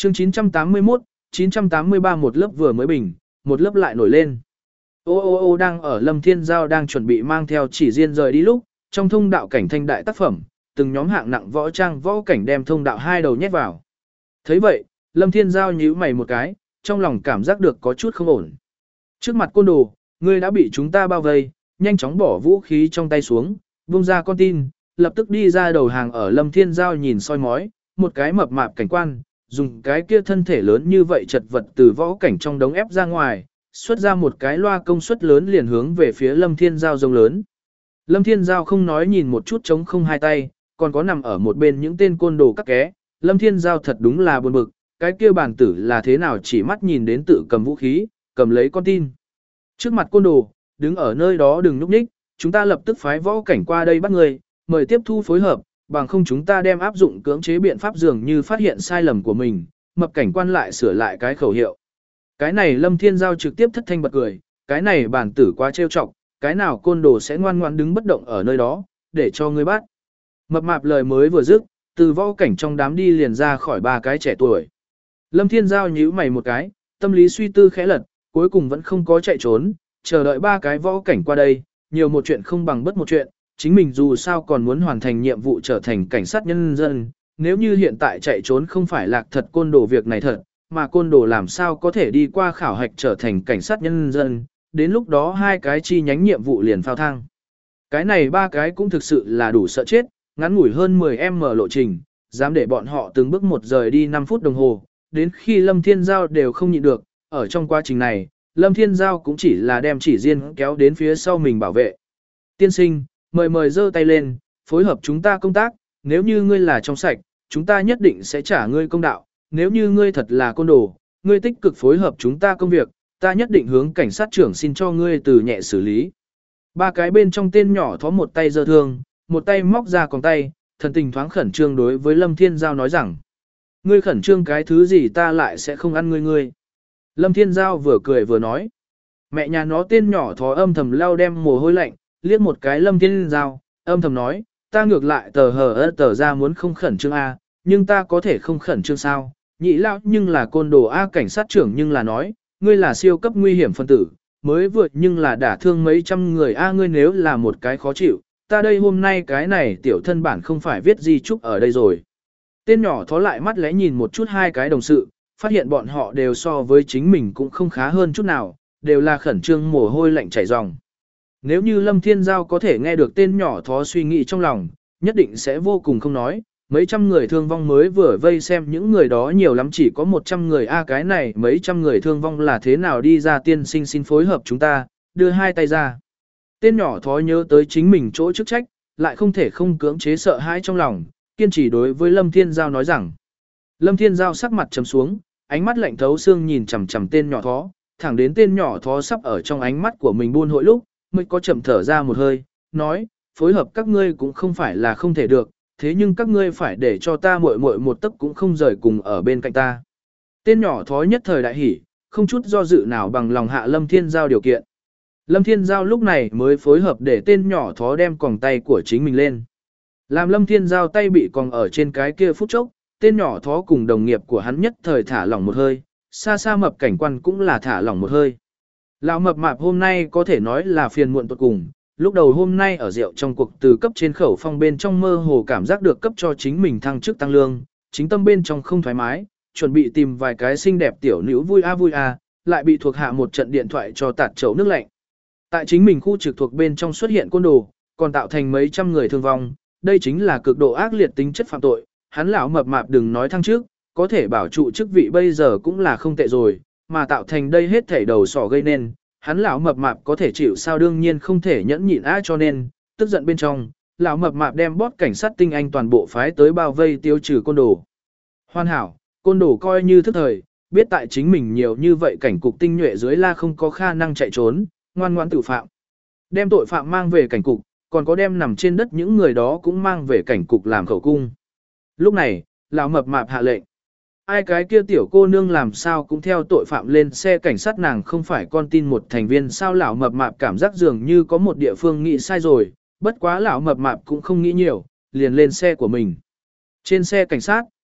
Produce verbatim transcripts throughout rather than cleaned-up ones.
Chương chín trăm tám mươi mốt, chín trăm tám mươi ba một lớp vừa mới bình, một lớp lại nổi lên. Ô ô ô đang ở Lâm Thiên Giao đang chuẩn bị mang theo chỉ riêng rời đi lúc, trong thông đạo cảnh thanh đại tác phẩm, từng nhóm hạng nặng võ trang võ cảnh đem thông đạo hai đầu nhét vào. Thấy vậy, Lâm Thiên Giao nhíu mày một cái, trong lòng cảm giác được có chút không ổn. Trước mặt côn đồ, ngươi đã bị chúng ta bao vây, nhanh chóng bỏ vũ khí trong tay xuống, buông ra con tin, lập tức đi ra đầu hàng. Ở Lâm Thiên Giao nhìn soi mói, một cái mập mạp cảnh quan, dùng cái kia thân thể lớn như vậy chật vật từ võ cảnh trong đống ép ra ngoài, xuất ra một cái loa công suất lớn liền hướng về phía Lâm Thiên Giao rông lớn. Lâm Thiên Giao không nói nhìn một chút trống không hai tay, còn có nằm ở một bên những tên côn đồ các ké. Lâm Thiên Giao thật đúng là buồn bực, cái kia bản tử là thế nào chỉ mắt nhìn đến tự cầm vũ khí, cầm lấy con tin. Trước mặt côn đồ, đứng ở nơi đó đừng núp ních, chúng ta lập tức phái võ cảnh qua đây bắt người, mời tiếp thu phối hợp, bằng không chúng ta đem áp dụng cưỡng chế biện pháp dường như phát hiện sai lầm của mình, mập cảnh quan lại sửa lại cái khẩu hiệu. Cái này Lâm Thiên Giao trực tiếp thất thanh bật cười, cái này bản tử quá trêu chọc, cái nào côn đồ sẽ ngoan ngoãn đứng bất động ở nơi đó, để cho ngươi bắt. Mập mạp lời mới vừa dứt, từ võ cảnh trong đám đi liền ra khỏi ba cái trẻ tuổi. Lâm Thiên Giao nhíu mày một cái, tâm lý suy tư khẽ lật, cuối cùng vẫn không có chạy trốn, chờ đợi ba cái võ cảnh qua đây, nhiều một chuyện không bằng bất một chuyện, chính mình dù sao còn muốn hoàn thành nhiệm vụ trở thành cảnh sát nhân dân, nếu như hiện tại chạy trốn không phải lạc thật côn đồ việc này thật, mà côn đồ làm sao có thể đi qua khảo hạch trở thành cảnh sát nhân dân, đến lúc đó hai cái chi nhánh nhiệm vụ liền phao thang. Cái này ba cái cũng thực sự là đủ sợ chết, ngắn ngủi hơn mười em mở lộ trình, dám để bọn họ từng bước một rời đi năm phút đồng hồ, đến khi Lâm Thiên Giao đều không nhịn được, ở trong quá trình này, Lâm Thiên Giao cũng chỉ là đem chỉ riêng kéo đến phía sau mình bảo vệ. Tiên sinh, mời mời giơ tay lên, phối hợp chúng ta công tác, nếu như ngươi là trong sạch, chúng ta nhất định sẽ trả ngươi công đạo, nếu như ngươi thật là côn đồ, ngươi tích cực phối hợp chúng ta công việc, ta nhất định hướng cảnh sát trưởng xin cho ngươi từ nhẹ xử lý. Ba cái bên trong tên nhỏ thó một tay giơ thương, một tay móc ra còng tay, thần tình thoáng khẩn trương đối với Lâm Thiên Giao nói rằng, ngươi khẩn trương cái thứ gì ta lại sẽ không ăn ngươi ngươi. Lâm Thiên Giao vừa cười vừa nói, mẹ nhà nó tên nhỏ thó âm thầm lau đem mồ hôi lạnh, liếc một cái Lâm Thiên Giao, âm thầm nói, ta ngược lại tờ hờ ơ tờ ra muốn không khẩn trương a, nhưng ta có thể không khẩn trương sao, nhị lão nhưng là côn đồ a, cảnh sát trưởng nhưng là nói, ngươi là siêu cấp nguy hiểm phân tử, mới vượt nhưng là đả thương mấy trăm người a, ngươi nếu là một cái khó chịu, ta đây hôm nay cái này tiểu thân bản không phải viết di chúc ở đây rồi. Tên nhỏ thó lại mắt lẽ nhìn một chút hai cái đồng sự, phát hiện bọn họ đều so với chính mình cũng không khá hơn chút nào, đều là khẩn trương mồ hôi lạnh chảy ròng. Nếu như Lâm Thiên Giao có thể nghe được tên nhỏ thó suy nghĩ trong lòng, nhất định sẽ vô cùng không nói, mấy trăm người thương vong mới vừa vây xem những người đó nhiều lắm chỉ có một trăm người a, cái này mấy trăm người thương vong là thế nào đi ra, tiên sinh xin phối hợp chúng ta, đưa hai tay ra. Tên nhỏ thó nhớ tới chính mình chỗ chức trách, lại không thể không cưỡng chế sợ hãi trong lòng, kiên trì đối với Lâm Thiên Giao nói rằng. Lâm Thiên Giao sắc mặt trầm xuống, ánh mắt lạnh thấu xương nhìn chằm chằm tên nhỏ thó, thẳng đến tên nhỏ thó sắp ở trong ánh mắt của mình buôn hội lúc, mới có chậm thở ra một hơi, nói, phối hợp các ngươi cũng không phải là không thể được, thế nhưng các ngươi phải để cho ta muội muội một tấc cũng không rời cùng ở bên cạnh ta. Tên nhỏ thó nhất thời đại hỉ, không chút do dự nào bằng lòng hạ Lâm Thiên Giao điều kiện. Lâm Thiên Giao lúc này mới phối hợp để tên nhỏ thó đem còng tay của chính mình lên. Làm Lâm Thiên Giao tay bị còng ở trên cái kia phút chốc, tên nhỏ thó cùng đồng nghiệp của hắn nhất thời thả lỏng một hơi, xa xa mập cảnh quan cũng là thả lỏng một hơi. Lão mập mạp hôm nay có thể nói là phiền muộn tột cùng, lúc đầu hôm nay ở rượu trong cuộc từ cấp trên khẩu phong bên trong mơ hồ cảm giác được cấp cho chính mình thăng chức tăng lương, chính tâm bên trong không thoải mái, chuẩn bị tìm vài cái xinh đẹp tiểu nữ vui a vui a, lại bị thuộc hạ một trận điện thoại cho tạt chậu nước lạnh. Tại chính mình khu trực thuộc bên trong xuất hiện côn đồ, còn tạo thành mấy trăm người thương vong, đây chính là cực độ ác liệt tính chất phạm tội, hắn lão mập mạp đừng nói thăng chức, có thể bảo trụ chức vị bây giờ cũng là không tệ rồi, mà tạo thành đây hết thảy đầu sỏ gây nên, hắn lão mập mạp có thể chịu sao, đương nhiên không thể nhẫn nhịn á, cho nên, tức giận bên trong, lão mập mạp đem bót cảnh sát tinh anh toàn bộ phái tới bao vây tiêu trừ côn đồ. Hoàn hảo, côn đồ coi như thức thời, biết tại chính mình nhiều như vậy cảnh cục tinh nhuệ dưới la không có khả năng chạy trốn, ngoan ngoãn tự phạm. Đem tội phạm mang về cảnh cục, còn có đem nằm trên đất những người đó cũng mang về cảnh cục làm khẩu cung. Lúc này, lão mập mạp hạ lệnh. Ai cái kia tiểu cô nương làm sao cũng theo tội phạm lên xe cảnh sát, nàng không phải con tin một thành viên sao? Lão mập mạp cảm giác dường như có một địa phương nghĩ sai rồi, bất quá lão mập mạp cũng không nghĩ nhiều, liền lên xe của mình. Trên xe cảnh sát,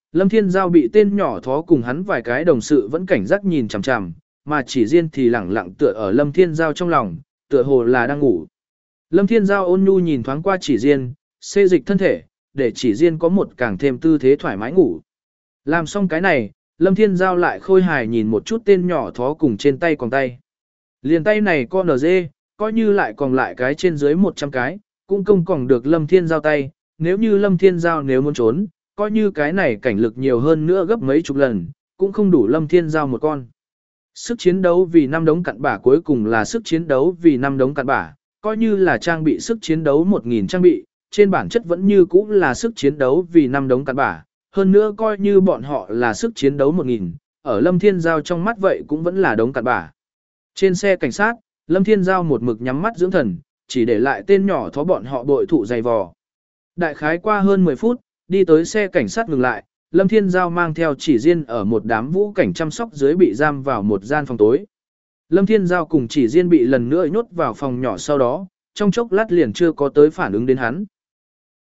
Lâm Thiên Giao bị tên nhỏ thó cùng hắn vài cái đồng sự vẫn cảnh giác nhìn chằm chằm, mà chỉ riêng thì lẳng lặng tựa ở Lâm Thiên Giao trong lòng, tựa hồ là đang ngủ. Lâm Thiên Giao ôn nhu nhìn thoáng qua chỉ riêng, xê dịch thân thể, để chỉ riêng có một càng thêm tư thế thoải mái ngủ. Làm xong cái này, Lâm Thiên Giao lại khôi hài nhìn một chút tên nhỏ thó cùng trên tay còn tay. Liền tay này con ở dê, coi như lại còn lại cái trên dưới một trăm cái, cũng không còn được Lâm Thiên Giao tay, nếu như Lâm Thiên Giao nếu muốn trốn, coi như cái này cảnh lực nhiều hơn nữa gấp mấy chục lần, cũng không đủ Lâm Thiên Giao một con. Sức chiến đấu vì năm đống cặn bả cuối cùng là sức chiến đấu vì năm đống cặn bả, coi như là trang bị sức chiến đấu một nghìn trang bị, trên bản chất vẫn như cũ là sức chiến đấu vì năm đống cặn bả, hơn nữa coi như bọn họ là sức chiến đấu một nghìn, ở Lâm Thiên Giao trong mắt vậy cũng vẫn là đống cặn bả. Trên xe cảnh sát, Lâm Thiên Giao một mực nhắm mắt dưỡng thần, chỉ để lại tên nhỏ thó bọn họ bội thụ dày vò. Đại khái qua hơn mười phút, đi tới xe cảnh sát ngừng lại, Lâm Thiên Giao mang theo chỉ riêng ở một đám vũ cảnh chăm sóc dưới bị giam vào một gian phòng tối. Lâm Thiên Giao cùng chỉ riêng bị lần nữa nhốt vào phòng nhỏ sau đó, trong chốc lát liền chưa có tới phản ứng đến hắn.